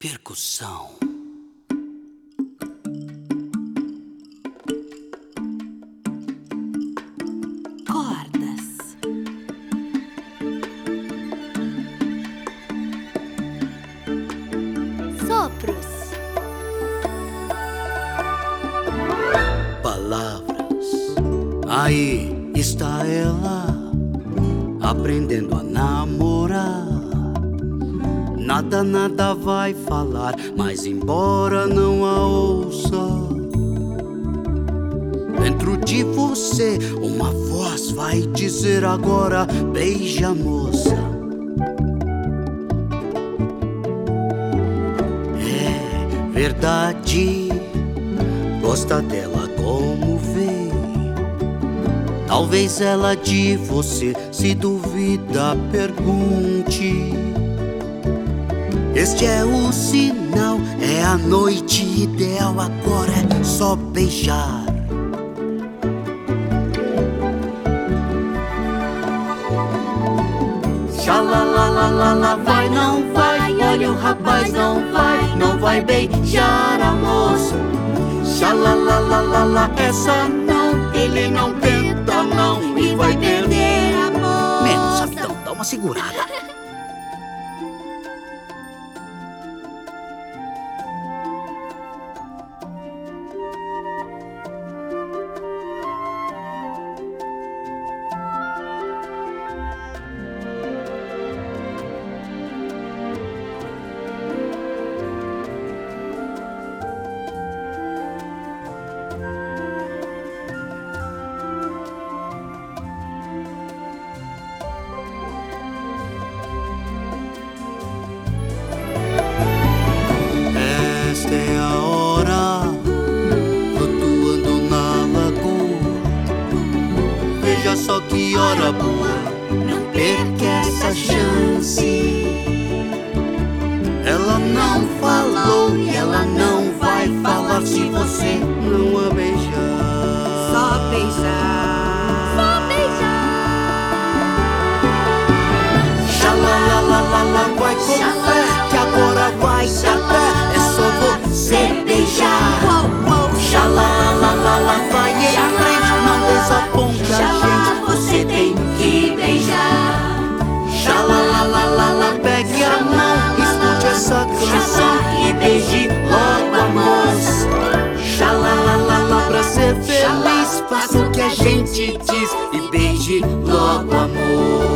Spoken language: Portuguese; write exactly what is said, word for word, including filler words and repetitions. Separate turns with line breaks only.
Percussão.
Cordas. Sopros.
Palavras. Aí está ela, aprendendo a namorar. Nada, nada vai falar, mas embora não a ouça, dentro de você uma voz vai dizer agora: beija, moça. É verdade, gosta dela como vê. Talvez ela de você, se duvida, pergunte. Este é o sinal, é a noite ideal, agora é só beijar. Xalalalala, vai, não vai, olha o rapaz, não vai, não vai beijar a moça. Xalalalala, essa não, ele não tenta não, e vai perder a moça. Menos, sabidão, dá uma segurada. Esta é a hora, flutuando na lagoa. Veja só que hora boa, não perca essa chance. Ela não falou e ela não vai falar se você não a beijar.
Só beijar. Só beijar.
Xalalalala, vai com fé, que agora vai dar pé. É só você beijar. Xalalalala, vai em frente, não desaponta a gente. Você tem que beijar. Xalalalala, pegue a mão, escute essa canção e beije logo a moça. Xalalalala, pra ser feliz, faça o que a gente diz e beije logo a moça.